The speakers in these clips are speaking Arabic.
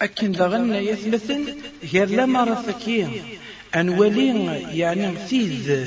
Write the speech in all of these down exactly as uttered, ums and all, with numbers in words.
أكن دغن يثمثل غير لما رثكين أنولي يعني ثيذ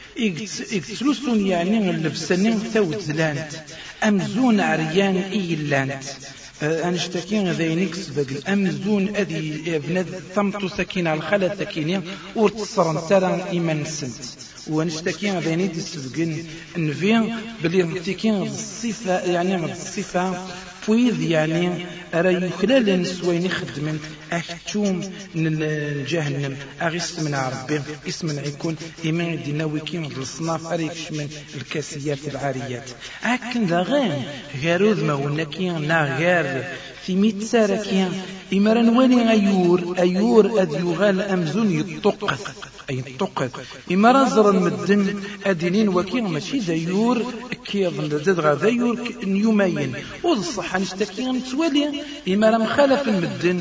إكتلوسون يعني اللبسنين ثوت زلانت أمزون عريان إيلانت أنشتكين ذينيك سبق أمزون أذي ابن ثمت سكين على الخلا سكينين ورتصرن ترى إيمان سنت ونشتكين ذيني دي سبقين نفين بلي نتكين الصفة يعني الصفة فويذ يعني أرى يخلال نسوين خدمن أكتوم من جهنم أغيس من ربي اسم يكون إيمان ديناوي كيم بالصناف أريكش من الكاسيات العاريات أكن ذا غير غيروذ ما ونكين نا غير في ميت ساركين إمران ولي أيور أيور أذ يغال أمزون يطقث أي يطقث إمران زر المدن أدينين وكين ماشي ذيور كيظن لدغا ذيور نيومين والصحة نشتكي نتوالي إمران مخالف المدن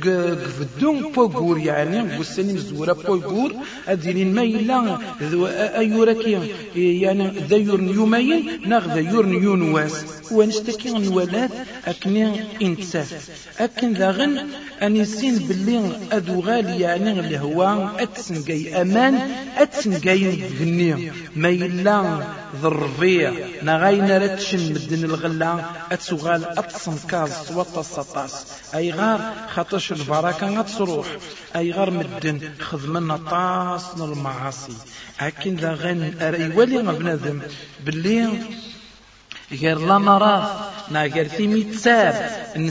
قفدون بوغور يعني قسنين زورا بوغور أدينين ميلا أيورا كين يعني ذيور نيومين ناغ ذيور نيونواس ونشتكي نولاد أكنين إنتساف أكن ذاغن أن يسين باللي أدوغال يعني اللي هو أتسنقي أمان أتسنقي غنية ميلا ذربية نغاينا رتشن مدن الغلا أتسوغال أتسنكاز سوات السطاس أي غار خطش البركة أتصروح أي غار مدن خذمنا طاس المعاصي أكن ذاغن أريولي غبنادم باللي غير لما راه ناقر ثيمي تساب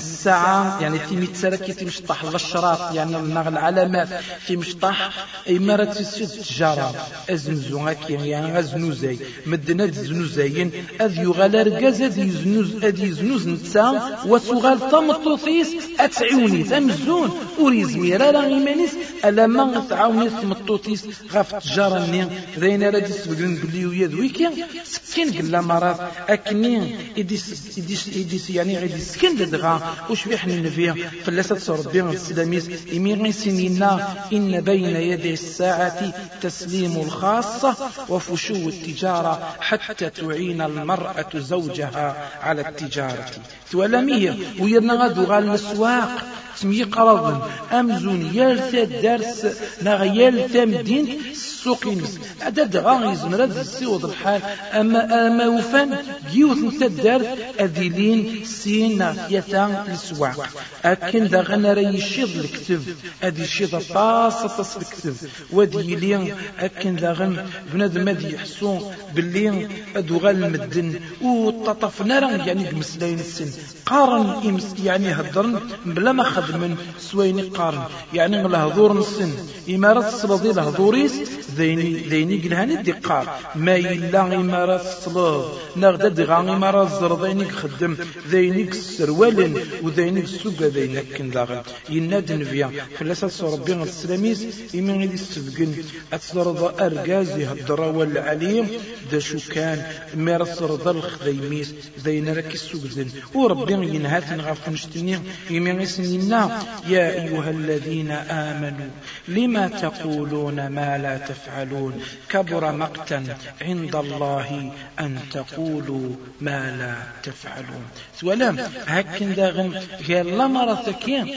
الساعة يعني ثيمي تساب كي تمشطح للشراط يعني النغ العلامات تمشطح اي مرة تسد تجارة ازنزو هكي يعني ازنوزي مدنا زنوزيين اذ يغال رقاز اذ يزنوز اذ يزنوز نتسا وسغال تمطوثيس اتعوني تمزون وريزمي راه ايمانيس الا ما تعاوني تمطوثيس غاف التجارة ني ذين رادي سبقن بلي ويا ذويكي سكين قلا مرات اكني إديس إديس إديس يعني غادي سكن دغا وش بيحنا نفيا فلاسة صربي السلاميس إميغي سنينا إن بين يدي الساعة تسليم الخاصة وفشو التجارة حتى تعين المرأة زوجها على التجارة توالمية ويرنا غادو غال السواق سمي قرض أمزون يالثا الدرس نغيالثا مدين السوقينس عدد غاغي زمراد السيوض الحال أما أما وفان جيوث نتدار أذيلين سين يثان السواق أكن دا غنا راه يشيض الكتب أدي يشيض طاسة طاس الكتب وديلين أكن دا غن بنادم أدي يحسون باللي أدو غال المدن وططفنا راه يعني بمسلاين السن قارن إمس يعني هدرن بلا ما خدمن سويني قارن يعني الهضور نسن إمارات الصلادي الهضوريس ذيني ذيني قلهاني دقار ما إلا إمارات الصلاد نغدد غاني إمارات الزرضيني خدم ذينيك السروالن وذينيك السوق ذينك كنداغن يناد نفيا فلاسة صربي السلاميس إمين غدي السبقن أتصرض أرقازي هدرا والعليم دا شو كان إمارات الصرض الخديميس ذين راكي السوق ذن وربي ينهات نغاف نشتني إمين غسنينا يا أيها الذين آمنوا لما تقولون ما لا تفعلون كبر مقتا عند الله أن تقولوا ما لا تفعلون سوالام هكذا داغن غير لما رثكين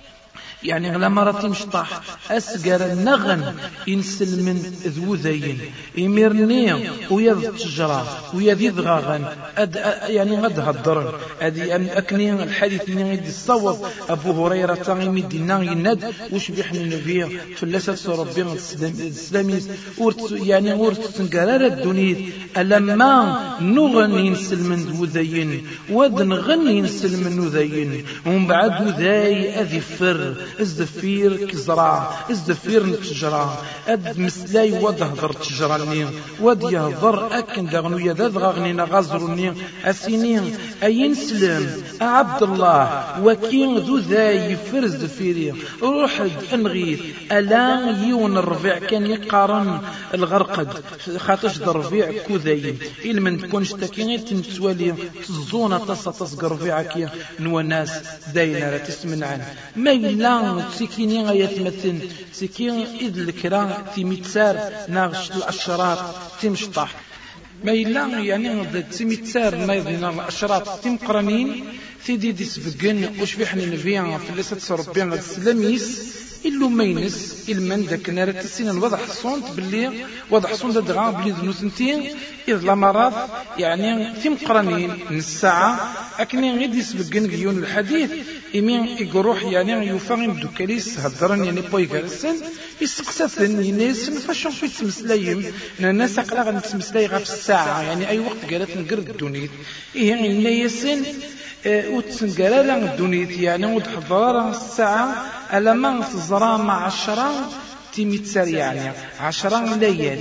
يعني لما رتي مشطح أسقر النغن إنسل من ذو ذين إميرني ويذ تجرى ويذ غاغن أد يعني غد هدرن أدي أكني الحديث من يد الصواب أبو هريرة تغيمي دينا يند وش بيحن النبي فلسة ربي الإسلامي يعني ورت تنقرار الدنيا ألما نغن ينسل من ذو ذين ودنغن ينسل من ذو ذين ومن بعد ذاي أذي فر ازدفير كزرع ازدفير نتجرع اد مسلاي ودهضر تجراني ود يهضر اكن دغنو يذذ غنينا غزرني اسينين اين سلم عبد الله وكين ذو ذاي فرز دفيري روح انغيث الا يون الربيع كان يقارن الغرقد خاطش الربيع كوذاي إلا من تكونش تاكيني تنتوالي تزونه تصا تصقر ربيعك نوا ناس داينا راه تسمن عنه ما يلا سكيني غيتمثل سكين إذ الكرام في متسار ناغش الأشرار تمشطح ما إلا يعني تيميتسار نايضين الأشراط تيمقرانين تيدي دي سبقن وش بيحنا نبيع في اللي ستربيع غد السلاميس إلو مينس إلمن داك نارة السنة الوضع حصونت باللي وضع حصون داد غام بلي ذنو سنتين إذ لمرات يعني تيمقرانين من الساعة أكني غير دي سبقن قيون الحديث إمين يقروح يعني يفهم دوكاليس هدران يعني بوي غارسن يسقسثن ينسن فاشون في تمسلايم الناس أقلا غنتمسلاي غا في الساعة يعني أي وقت قالت نقرد الدونيت إيه يعني يسن وتسنقرالا الدونيت يعني وتحضر الساعة ألا ما تزرى مع عشرة تيميتسار يعني عشرة ليال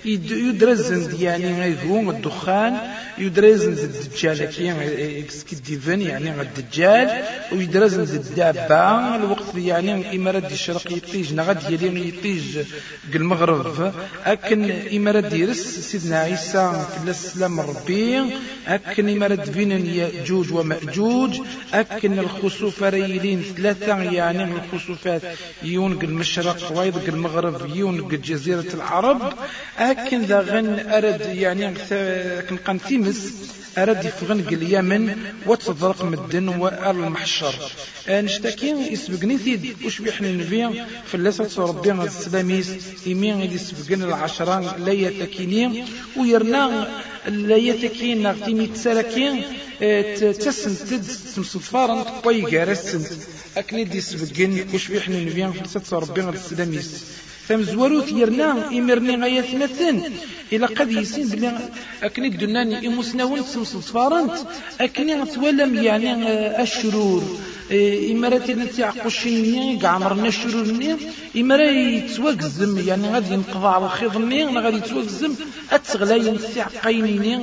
يدرزن يعني يقوم الدخان يدرزن الدجال كي ديفن يعني الدجال ويدرزن الدابة الوقت يعني إمارات الشرق يطيج نغد يلي يطيج المغرب أكن إمارات يرس سيدنا عيسى في السلام ربي أكن إمارات بين يأجوج ومأجوج أكن الخسوف ريلين ثلاثة يعني الخسوفات يونق المشرق ويدق المغرب يونق جزيرة العرب أكن ذا غن أرد يعني كن قنتيمس أرد يفغنق اليمن وتصدرق مدن والمحشر نشتكي يسبقني ثيد وش بيحنا نبيع في اللسة ربنا السلاميس يمين يسبقنا العشران لا يتكينين ويرنا لا يتكين نغتيمي تسالكين تسنتد تمصفارا قوي جارسن أكني دي سبقن وش بيحنا نبيع في اللسة ربنا السلاميس فمزوروت يرنا إمرني غاية مثلا إلا قد يسين بلي أكني الدناني إمسناون تمصفارنت أكني أتولم يعني الشرور إمارات التي عقوشيني قعمرنا الشرور ني إمارات يتوقزم يعني غادي ينقضى على الخيض ني غادي يتوقزم أتغلى ينسع قيني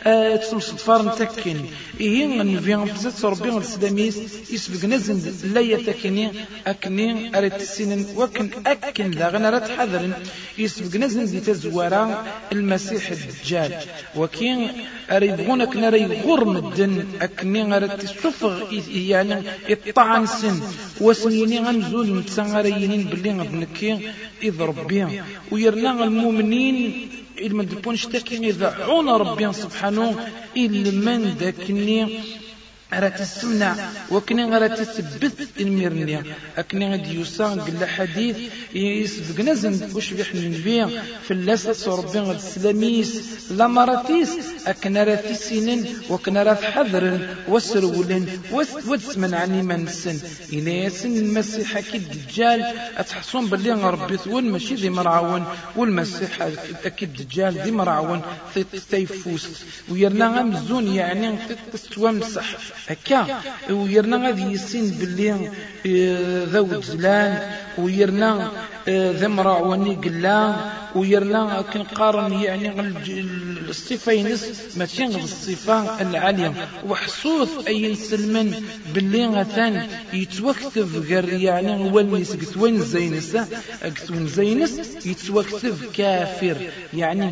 تمصفار نتكن إيه نبيان بزات ربي الإسلاميس يسبق نزن لا يتكني أكني أريد السنين وكن أكن لا غنرات حذر يسبق نزن دي تزورا المسيح الدجال وكين أريبغونك نرى يغرم الدن أكني أريد السفغ يعني الطعن سن وسنيني غنزول نتسانغرينين باللي غبنكي إذ ربي ويرنا المؤمنين إلما دبونش تاكين إذا عون ربي سبحانه إلا من داكني أرى تسمنع وكني أرى تثبت الميرنيا أكني غادي يوسان قل حديث يسبق نزن وش بيحنا نبيع في اللاسة ربي غاد السلاميس لمراتيس أكن أرى تسينن وكن أرى حذر وسرولن وتسمن عني من السن إلا يسن المسيح أكيد الدجال أتحصون باللي ربي ثون ماشي ذي مرعون والمسيح أكيد الدجال ذي مرعون تيفوس ويرنا غمزون يعني تستوامسح هكا ويرنا غادي يسين باللي ذو زلان ويرنا ذا مرعوني قلان ويرنا كنقارن يعني الصفينس ماشي الصفة العالية وحصوث أي سلمن باللي غثان يتوكتف غير يعني هو الناس قتوين زينس قتوين زينس يتوكتف كافر يعني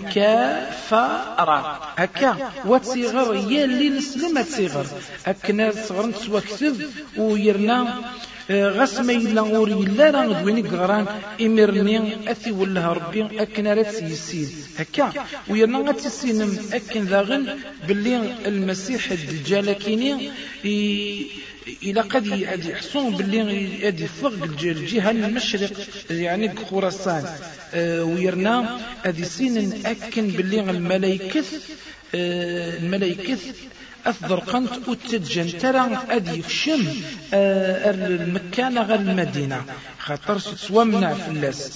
كافر هكا وتصيغر يا اللي نسلم تصيغر أكنا صغر نتوكتف ويرنا غاس ما إلا غوري إلا راه غدويني قران إمرني أثي ولا ربي أكن راه تيسير هكا ويرنا غتسينم أكن ذاغن باللي المسيح الدجال كيني إلا قد يحصون باللي غادي يفرق الجهة المشرق يعني خراسان ويرنا غادي سين أكن باللي الملائكة الملائكة أفضل قنت أتجن ترى أدي يخشم المكان غير المدينة خاطر سوامنا في اللاس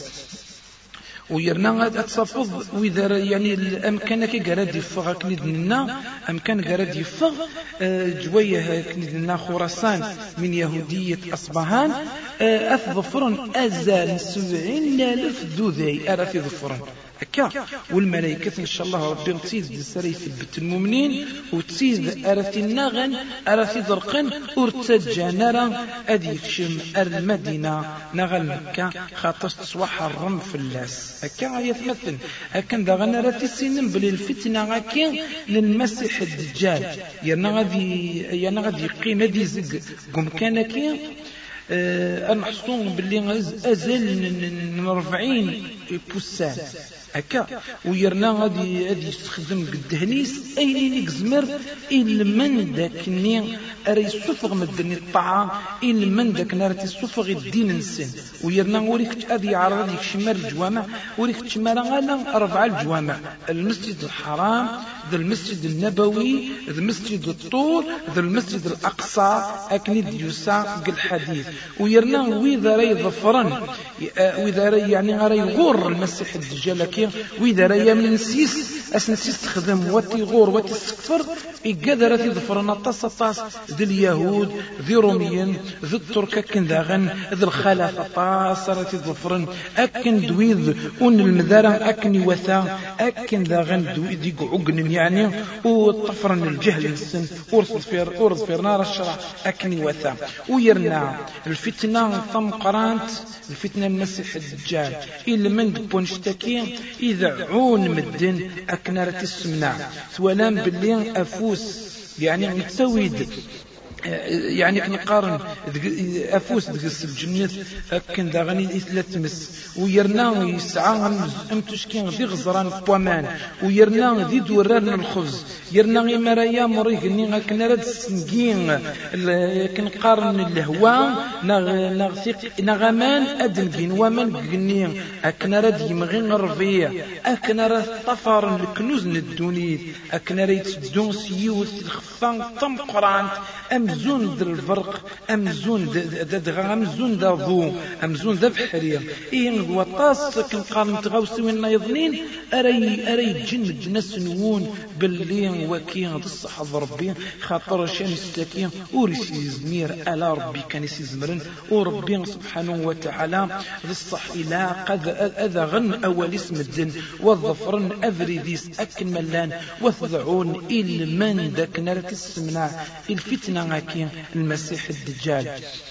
ويرنا أتصفض وإذا يعني الأمكان كي قراد يفغ كندنا أمكان قراد يفغ جويه كندنا خراسان من يهودية أصبهان أثظفرن أزال سبعين ألف دوذي أرى في ظفرن هكا والملائكة إن شاء الله ربي تزيد السري يثبت المؤمنين وتزيد أرث النغن أرث ذرقن ارتجى نرى أدي يكشم المدينة نغل مكة خاطر تصوح الرم في اللاس هكا يتمثل هكا داغن أرث السنين بل الفتنة هكا للمسيح الدجال يانا غادي يانا غادي يقيم هادي زق قم كان كي أه نحصون باللي أزل من أربعين بوسان هكا ويرنا غادي غادي يستخدم الدهنيس اي اللي يزمر الا من داك ني راه يسفغ من الدنيا الطعام الا من داك نار تيسفغ الدين نسن ويرنا وريك ادي يعرض لك شمال الجوامع وريك تشمال غالا اربعه الجوامع المسجد الحرام ذا المسجد النبوي ذا المسجد الطور ذا المسجد الاقصى اكني ديوسا الحديث ويرنا وإذا راي ظفرا وإذا راي يعني راي يغور المسيح الدجال كي وإذا راي من نسيس أسنسيس تخدم واتي غور واتي سكفر إقادر راي ظفرنا طاس طاس ذي اليهود ذي روميين ذي الترك أكن ذاغن ذي الخلافة طاس راي ظفرن أكن دويذ ون المذارة أكن وثا أكن ذاغن دويذ يقعقن يعني وطفرن الجهل السن ورصفير ورصفير نار الشرع أكن وثا ويرنا الفتنة ثم قرانت الفتنة المسيح الدجال إلا من دبون شتاكي إذا عون مدن أكنارة السمنع سوالان باللي أفوس يعني متسويد يعني كنقارن افوس دقس الجنة كن داغني لا تمس ويرنا يسعى امتشكين ذي غزران بوامان ويرنا ذي دوران الخبز يرنا غي مرايا مريغني كنا راد السنقين كنقارن الهوا نغثق نغمان ادنقين ومن قني اكنا راد يمغي الربيع اكنا راد طفر الكنوز الدوني اكنا راد تدون سيوت الخفان طم قرانت أمزون ذا الفرق أمزون ذا أمزون ذا ضو أمزون ذا بحرية إيه وطاس كنقارن تغاوسي وين يظنين أري أري جن الناس نوون باللي وكين ذا الصحة ربي خاطر شان السكين وريس يزمير ألا ربي كان يزمرن وربي سبحانه وتعالى ذا الصح إلى قد أذا غن أول اسم الدن والظفرن أفريديس أكن ملان وثضعون إل من ذاك نارك السمنع الفتنة غاكي المسيح الدجال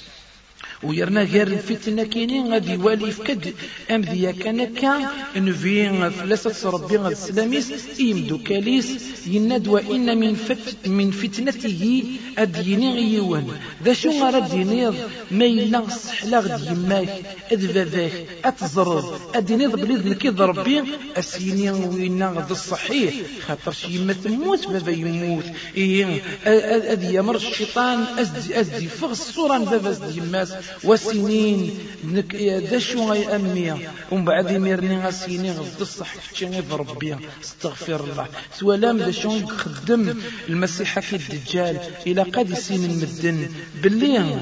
ويرنا غير الفتنة كينين غادي يوالي فكد أمذيا كان كان نفين فلاسة ربي غاد السلاميس إيمدو كاليس يناد وإن من فت من فتنته أديني يوان ذا شو غرد ينيض ما يلا صحلا غد يماك أدفافاك أتزرد أدينيض بليد لكيض ربي أسيني وإنا غد الصحيح خاطر شي يما تموت بابا يموت إيه أدي يمر الشيطان أزدي أزدي فغ الصورة بابا أزدي يماس وسنين ذا شو غي أمي ومن بعد يميرني غسيني غد الصح كتشيني بربي استغفر الله سوالام ذا شو خدم المسيح كي الدجال إلى قد سين المدن باللي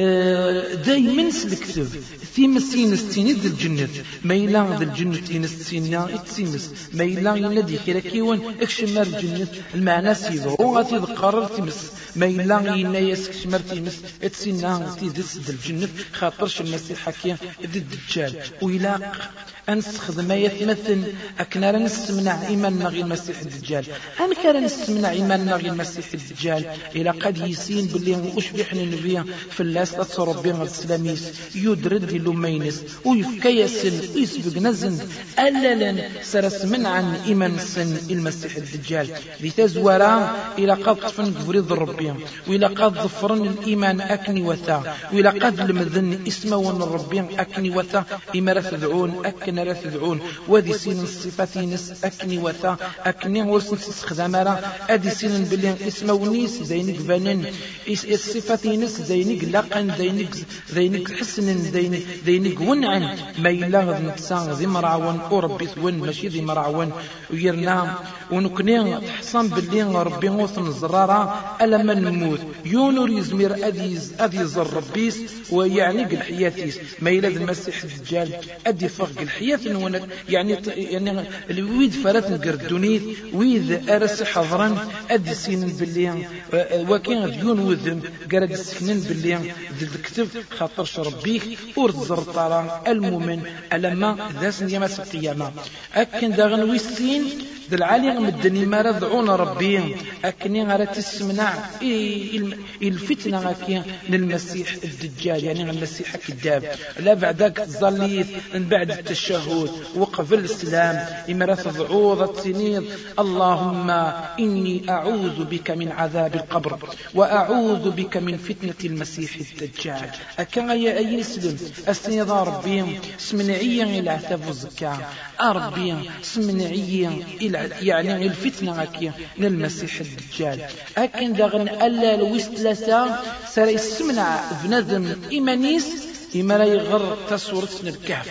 دايما سلكتب في مسين السين ذا الجنة ما يلا ذا الجنة ينسينا يتسيمس ما يلا ينادي كيرا كيوان اكشمار الجنة المعنى سيبه وغاتي ذقرر تمس ما يلا ينا يسكشمار تمس يتسينا تيدس ذا الجنة خاطرش المسيح كي ذا الدجال ويلاق أنستخدم ما يتمثل أكنا نستمنع إيماننا غير المسيح الدجال أم كان نستمنع إيماننا غير المسيح الدجال إلى قد يسين باللي أشبحنا النبي في اللاس أتصربين السلاميس يدرد لمينس ويفكيسن ويسبق نزن ألا سرس من عن إيمان سن المسيح الدجال لتزورا إلى قد طفن قبريض الربي وإلى قد ظفرن الإيمان أكني وثا وإلى قد لمذن اسمه الربي أكني وثا إما رثدعون أكن رثدعون وذي سين الصفاتين أكني وثا أكني ورسن استخدامها أدي سين باللي اسمه ونيس زينك بانن الصفاتين زينك لقن زينك زينك حسن زينك زينك ونعن ما يلاغ نتسان ذي مرعون وربي ثون ماشي ذي مرعون ويرنا ونكني حصان باللي ربي غوثن الزرارة ألا ما نموت يونور يزمير أدي أدي زر ربيس ويعني الحياتيس ما يلاد المسيح الدجال أدي فرق الحياة ونك يعني يعني الويد فرات نقردونيت ويد أرس حضرا أدي سين باللي وكين ديون وذم قرد السكنين باللي ذي الكتب خاطرش ربيك ورد زرطارا المؤمن ألما ذاس يمس القيامة أكن داغن ويسين ذا العالي مدني ما رضعون ربي أكني غير تسمنع إيه الفتنة غاكي للمسيح الدجال يعني المسيح كذاب لا بعدك ظليت من بعد التشهد وقف الإسلام إما تضعوض السنين اللهم إني أعوذ بك من عذاب القبر وأعوذ بك من فتنة المسيح الدجال أكا يا أي سلم أسنيض ربي سمنعيا إلى عتاب الزكاة ربي سمنعيا إلى يعني الفتنة غاكي للمسيح الدجال أكن داغن ألا الوسلسة سري السمنع بنظم إيمانيس إما لا يغر تصورة الكهف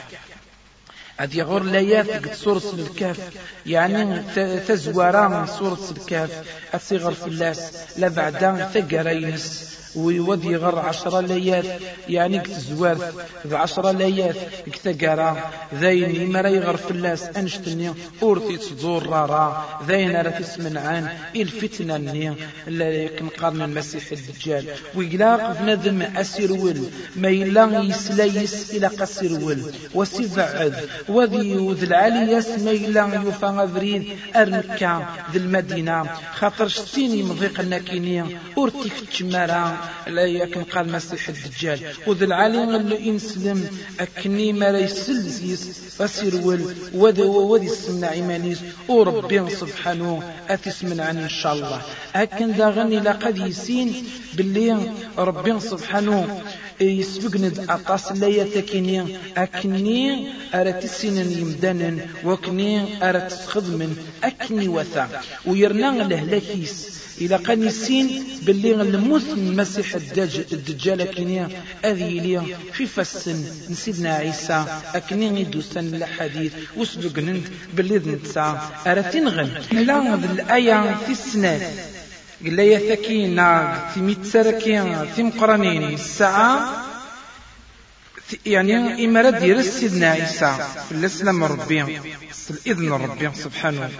هذه يغر لايات قد سورة الكهف يعني تزوران سورة الكهف أصيغر في اللاس لا بعدان ثقرينس ويودي غر عشرة ليات يعني كتزوار بعشرة ليات كتقرا ذين ما يغر في اللاس أنشتني أورثي تزور رارا ذين راه تسمنعان الفتنة ني اللي كنقارن المسيح الدجال ويقلاق بنادم أسيرول ما إلا يسلايس إلى قسيرول وسيبعد وذي وذي العالياس ما إلا يوفى بريد أرمكا ذي المدينة خاطر شتيني مضيق الناكينية أورثي كتشمارا لا يكن قال المسيح الدجال وذي العالم اللي ينسلم أكني ما يسلسيس فسيرول وذي وذي السمنع إيمانيس وربي سبحانه أتسمن عن إن شاء الله أكن ذا غني لقد يسين باللي ربي سبحانه يسبقند أطاس لا يتكيني أكني أرت السنن يمدانا وكني أرت خدمن أكني وثا ويرنا لهلاكيس إلى قنيسين باللي الموت المسيح الدجال كنيا أذي لي في فسن نسيدنا عيسى أكني ندوسن الحديث وسبق نند باللي ذنتسا أرتين غن لا الآية في السنة قال لي ثكينا في متسركين في مقرنين الساعة يعني إما دير سيدنا عيسى في الإسلام ربي في الإذن ربي سبحانه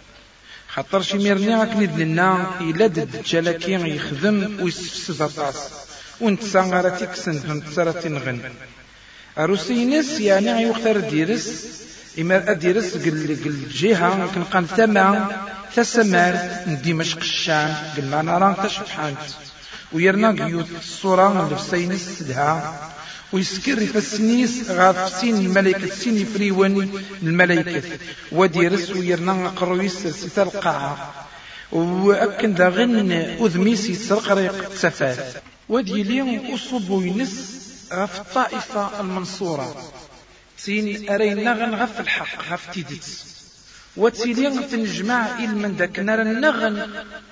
خاطر شي ميرني غاكنيد لنا إلا الدجال كي يخدم ويسفسد أطاس وانت سانغارتي كسند من تسارتي نغن أروسينس يعني غيوختار ديرس إما أديرس قل الجهة كنقان ثما ثسمار دمشق الشام قل ما نرى تشبحانت ويرنا قيوت الصورة لفسينس سدها ويسكر في السنيس غاف سين الملائكة سين فريواني الملائكة وديرس ويرنا قرويس سيتا القاعة وأكن دا غن أذميسي سرق ريق سفاف ودي لي أصب وينس غاف الطائفة المنصورة سين أرينا غن غاف الحق غاف تيدت وتسيلي تنجمع إلمن داك نار النغن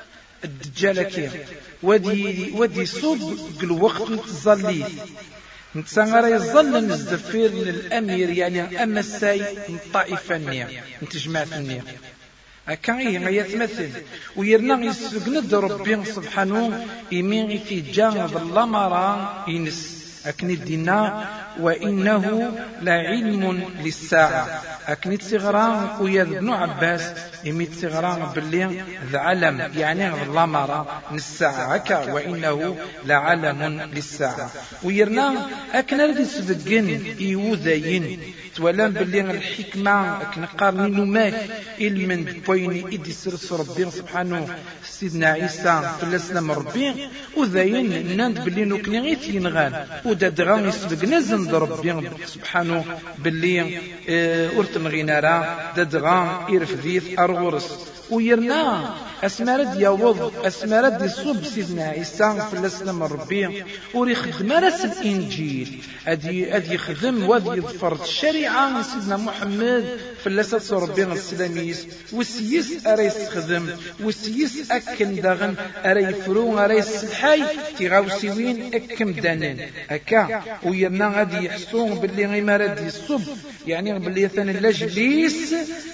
الدجالكية ودي ودي صوب قل وقت نتظلي نتسانغر يظل نزدفير للأمير يعني أما الساي من طائفة النية نتجمع النية أكاين يتمثل ويرنا يسجند ربي سبحانه يمين في جانب اللمرة ينس أكني الدنا وإنه لعلم للساعة أكني صغران ويا ابن عباس يميت صغران باللي ذا علم يعني اللمرة للساعة هكا وإنه لعلم للساعة ويرنا أكنا الذي سبقين يوذين تولان باللي الحكمة أكنا قارنين ماك علم بوين إدي سرس ربي سبحانه سيدنا عيسى في الإسلام ربي وذين ناند باللي نكني غيث ينغان ودادغان يسبق نزن ربي سبحانه باللي أرتن غينارا دادغان إرفذيث أرغرس ويرنا أسمارد يوض أسمارد يصب سيدنا عيسى في الإسلام ربي وريخدم راس الإنجيل أدي أدي يخدم وذي يظفر الشريعة سيدنا محمد في الإسلام ربي السلاميس والسيس أريس خدم والسيس أكن داغن أري فرون أريس الحي تغاوسيوين أكم دانين أكا ويرنا غادي يحسون باللي غيمارد يصب يعني باللي ثاني اللاجليس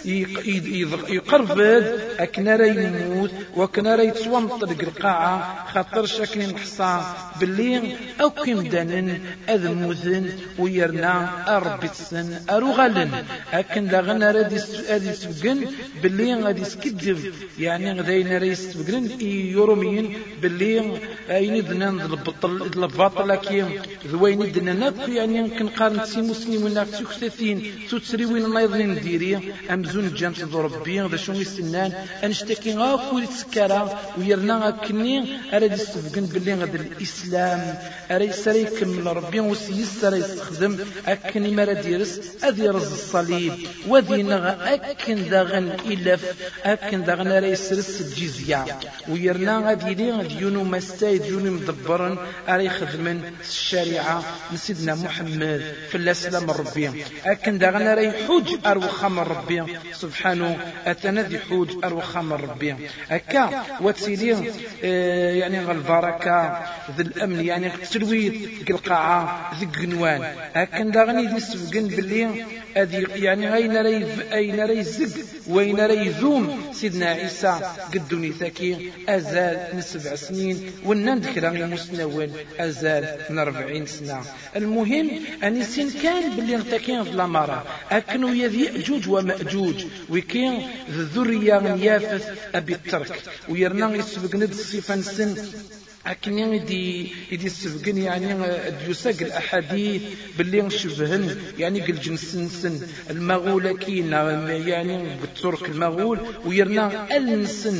يقربد أكنا راه يموت وكنا راه يتسومطر القاعة خاطر شاكنين الحصان باللي أو كيم دانن أذموذن ويرنا أربي تسن أروغلن أكن داغن رادي سبقن باللي غادي سكدف يعني غداين ريس سبقن يوروميين باللي أين دنان البطل الباطل كي ذوين دنان يعني كنقارن سي مسلم وناك سكتين تتسريوين نايضين ديري أمزون جامس ضربي هذا شو يسنان أنشتكي غاكو يتسكرا ويرنا كني أرادي سبقن باللي غادي الإسلام أري سري كمل ربي وسيس سري يستخدم أكن ما رديرس أذي رز الصليب وذي نغ أكن داغن إلف أكن داغن رئيس رس الجزية ويرنا غادي لي ديونو مستايد ديونو مدبرن أري خدمن الشريعة نسيدنا محمد في الأسلام الربي أكن داغن ري حوج أروخا من ربي سبحانه أتنذي حوج أروخا من ربي أكا وتسيلي آه يعني البركة ذي الأمن يعني تلويت القاعة ذي قنوان أكن داغني دي سبقن باللي أذي يعني أين ري أين ري زق وين ري ذوم سيدنا عيسى قدوني ثكي أزال من سبع سنين والنندكرا المسنون أزال من أربعين سنة. المهم أن سين كان باللي ارتكين في الأمارة أكنوا يذي يأجوج ومأجوج وكين الذرية من يافث أبي الترك ويرنا يسبقن الصفة سن أكن يدي يدي السبقين يعني ديوساق الأحاديث باللي نشبهن يعني قل جنسن سن المغولكين يعني بالترك المغول ويرنا ألنسن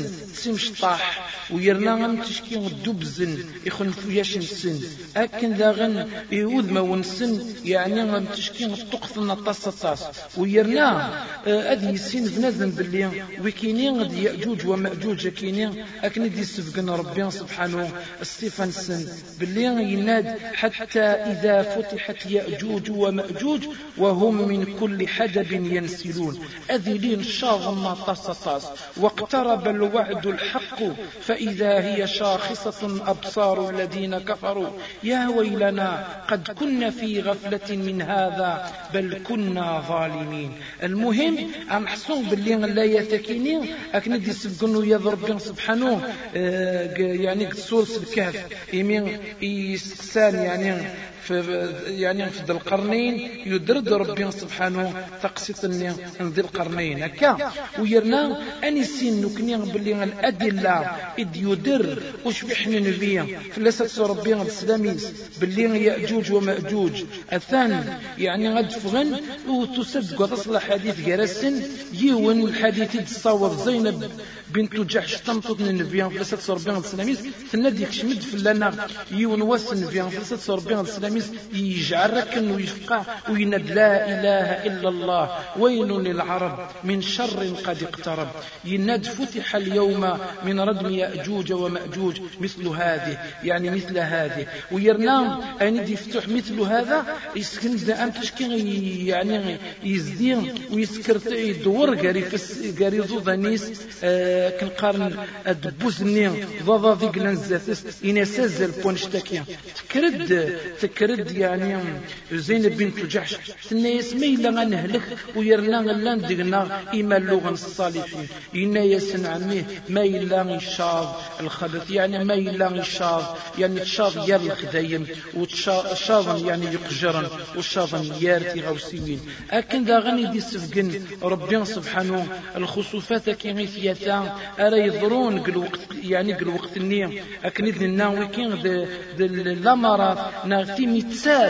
سمشطاح ويرنا نتشكي الدبزن يخن فياش نسن أكن ذاغن يوذ ما ونسن يعني نتشكي الطقف النطاس الطاس ويرنا أدي سين بنزن باللي وكينين غدي يأجوج ومأجوج كينين أكن يدي السبقين ربي سبحانه ستيفنسون باللي يناد حتى إذا فتحت يأجوج ومأجوج وهم من كل حدب ينسلون أذلين شاغ طاس واقترب الوعد الحق فإذا هي شاخصة أبصار الذين كفروا يا ويلنا قد كنا في غفلة من هذا بل كنا ظالمين. المهم أم حسون باللي لا يتكينين أكن دي سبقنو يضرب سبحانه آه يعني قصور الكهف يمين يسكسان يعني في يعني في ذي القرنين يدرد ربي سبحانه تقسيط من ذي القرنين هكا ويرنا أني سين نكني باللي الأدلة إد يدر وش بحنا نبيا في لسات ربي السلاميس باللي يأجوج ومأجوج الثاني يعني غد فغن وتصدق وتصل حديث جرسن يون الحديث تصور زينب بنت جحش تنطط النبيان في لسات ربي السلاميس تنادي كشمد في لنا يون وسن النبيان في لسات ربي السلاميس يجعل ركن ويفقع ويند لا إله إلا الله ويل للعرب من شر قد اقترب يند فتح اليوم من ردم يأجوج ومأجوج مثل هذه يعني مثل هذه ويرنام أن يفتح مثل هذا يسكن أم تشكين يعني يزدين ويسكر يدور قاري قاري زوضانيس آه كنقارن الدبوزني ضضا ذيك لنزاتس ينسز البونشتاكيا تكرد تكرد يعني زينب بنت جحش تنا اسمي لا نهلك ويرنا لان دقنا إما اللغة الصالحين إنا يسن عميه ما إلا يشاض الخبث يعني ما إلا يشاض يعني تشاض يار الخدايم وتشاض يعني يقجرن وشاض يارتي غوسيين أكن ذا غني دي سفقن ربنا سبحانه الخصوفات كيميثياتا أرى يضرون قل وقت يعني قل وقت النية أكن إذن الناوي كين ذا الأمارات نغتي متسار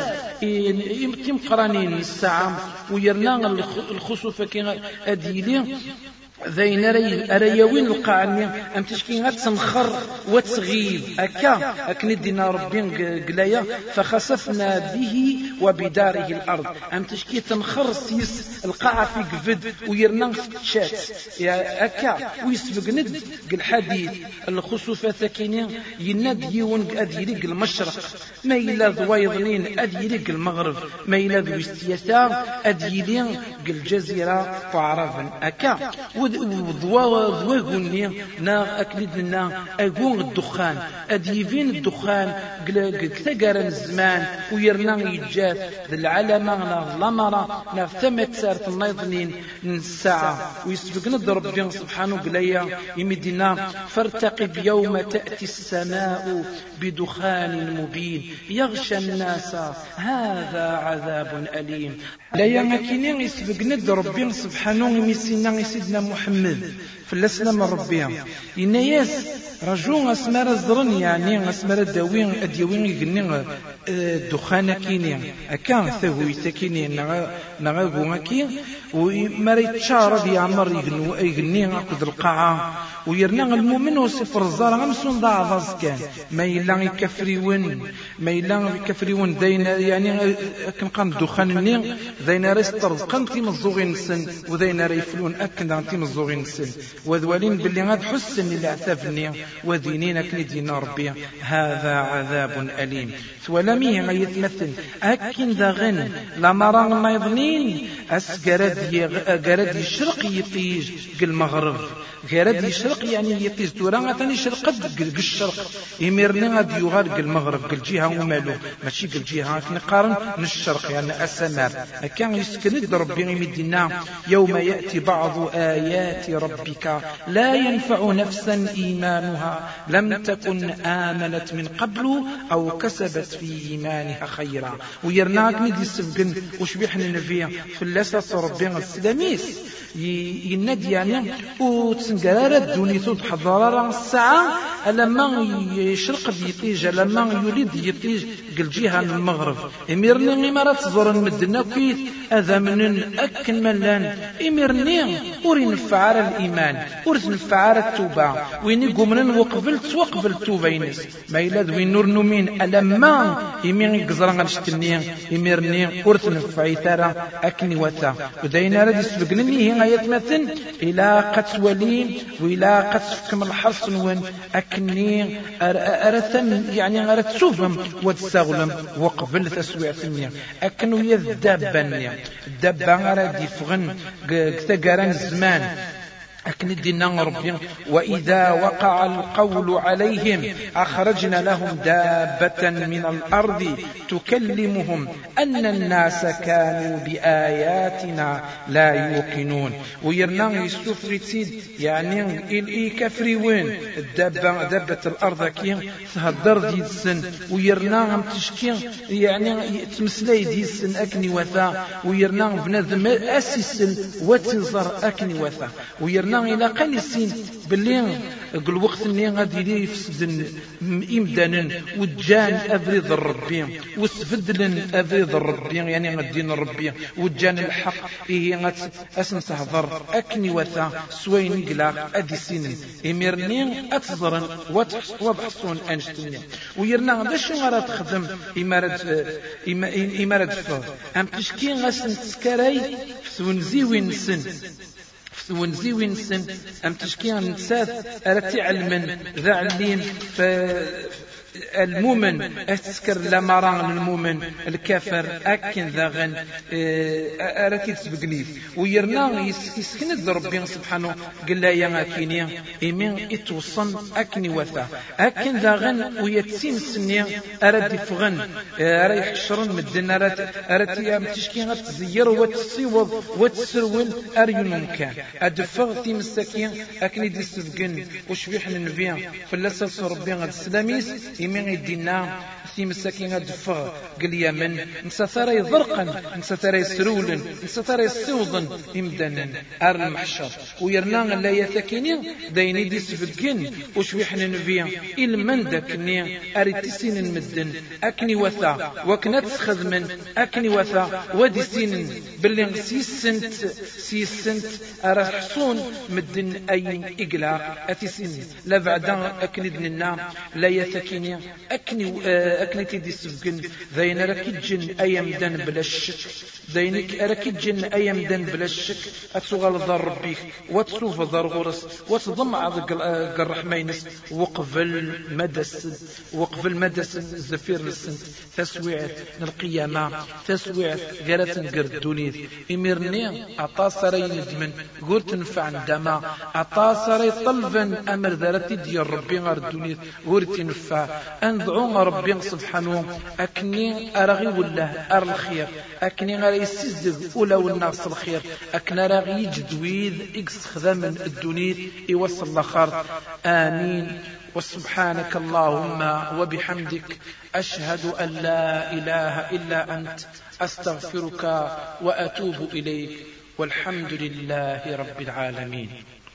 يمتم قرانين الساعة ويرنا الخصوفة كين أديلي ذين أريوين القاعني أم تشكين تنخر وتغيب أكا أكن دينا ربين قلايا فخسفنا به وبداره الأرض أم تشكي تنخر سيس القاعة في قفد ويرنا فتشات يا أكا ويسبق ند الحديث الخصوفة ثكينين يند يون أديريق المشرق ما إلا ذويضنين أديريق المغرب ما إلا ذو استيسار أديريق الجزيرة فعرفا أكا وضواغني نا أكلدنا أقون الدخان أديفين الدخان كتقرن الزمان ويرنا يجاف ذي العلمة نا الأمرة نا ثمت سارت النيضنين الساعة ويسبقنا ربي سبحانه قليا يمدنا فارتقب يوم تأتي السماء بدخان مبين يغشى الناس هذا عذاب أليم لا يمكن يسبقنا ربي سبحانه يمسينا سيدنا محمد فلسنا من ربي إن ياس رجو أسمار الزرن يعني أسمار الدوين أديوين يغني الدخان كيني أكان ثوي تكيني نغاقو أكي ومريت شارب يعمر يغني أقد القاعة ويرنا المؤمن وصفر الزار غمسون ضاع ضازكان ما يلا يكفريون ما يلا يكفريون دينا يعني كن قام الدخان النين دينا ريستر قنتي مزوغين السن ودينا ريفلون أكن دانتي مزوغين السن وذوالين باللي غاد حسن اللي عتافني ودينين أكن دينا ربي هذا عذاب أليم ولمي ما يتمثل أكن ذا غن لما ما يظنين أسقرد يشرق يطيج المغرب غيرد يشرق يعني يطيج تورا ثاني شرق الشرق يمرني غادي يغار المغرب الجهة ومالو ماشي الجهة نقارن من الشرق يعني السماء كان يسكن ربي يمدنا يوم يأتي بعض آيات ربك لا ينفع نفسا إيمانها لم تكن آمنت من قبل أو كسبت في إيمانها خيرا ويرناك ندي السبقن وشبيحنا نفيا في اللاسة ربي السلاميس ينادي يعني وتنقرار الدوني تحضر الساعة لما يشرق يطيج لما يريد يطيج الجهة من المغرب اميرني إمارات زور المدنة كيف هذا من أكن ملان اميرني ورين فعار الإيمان ورين فعار التوبة وين يقومن وقبلت وقبلت توبينس ما يلاد وين نور نومين ألما يمين يقزران غنشتني اميرني ورين فعيثارا أكني وثا ودينا ردي سبقنني هي يتمثل إلى قتولين وإلى قتفكم الحصن وين أكني أرثن يعني أرثوفهم وتساغلم وقبل تسويع ثمانية أكنو يذدبني الدبا غير يفغن كتقارن الزمان أكن الدين ربي وإذا وقع القول عليهم أخرجنا لهم دابة من الأرض تكلمهم أن الناس كانوا بآياتنا لا يوقنون ويرنا يسوف غتيد يعني إلي كفري وين الدابة دابة الأرض كي تهدر دي السن ويرنا هم تشكي يعني تمسلي دي السن أكني وثا ويرنا بنظم أسيسن وتنظر أكني وثا ويرنا إلى قنسين باللي الوقت اللي غادي ليه يفسد إمدانا وجان أفريض الربي وسفدلن أفريض الربي يعني غدين الربي وجان الحق إيه غات أسن تهضر أكني وثا سوين قلاق أدي سنين إميرنين أتظرن وضحصون أنشتنين ويرنا غدا شو غادا تخدم إمارة إمارة فض أم تشكي غاسن تسكاري سونزي وين سن ونزي وينسن أم تشكيان نساث أرتي علمن ذا علين المؤمن أتذكر لما ران المؤمن الكافر أكن ذا غن أرتي تسبقنيف ويرنا يسكن ربي سبحانه قل لا يا أكيني إمين إتوصن أكني وثا أكن ذا غن ويتسين سنيا أردي فغن أريح شرن مدن أرتي تشكين تزير وتسيوض وتسرون أريون مكان أدفغ في مساكين أكني دي سبقن وشبيح النبيان فلسل ربي غد السلاميس يمين يدينا في مساكين أدفغ قل يمن نسثر يضرقا نسثر يسرولا نسثر يسوضا إمدانا أر المحشر ويرنا لا يثكيني ديني دي سبقن وشبيح النبيان إلمن داكني أريتسين المدن أكني وثا وكنت خدمن أكني وثا ودي سين باللي سيسنت سيسنت أرحصون مدن أي إقلاق أتسين لا بعد أكندنا لا يثكين أكني أكني أكني تدي سفقن ذين ركجن أيام دن بلا الشك ذينك ركجن أيام دن بلا الشك أتسوغل ذا ربيك وتسوف ذا غرس وتضم عضق الرحمينس وقفل مدس وقفل مدس زفير للسن تسويع القيامة تسويع غيرة قردوني إميرني أطاسري ندمن قلت نفع عندما أطاسري طلبا أمر ذرتي ديال ربي غردوني قلت نفع أنذعون ربي سبحانه أكني أرغي ولا أر الخير أكني غير يسزق أولى والناس الخير أكني راغي جدويد إكس خذا من الدنيا يوصل لخر آمين. وسبحانك اللهم وبحمدك أشهد أن لا إله إلا أنت أستغفرك وأتوب إليك والحمد لله رب العالمين.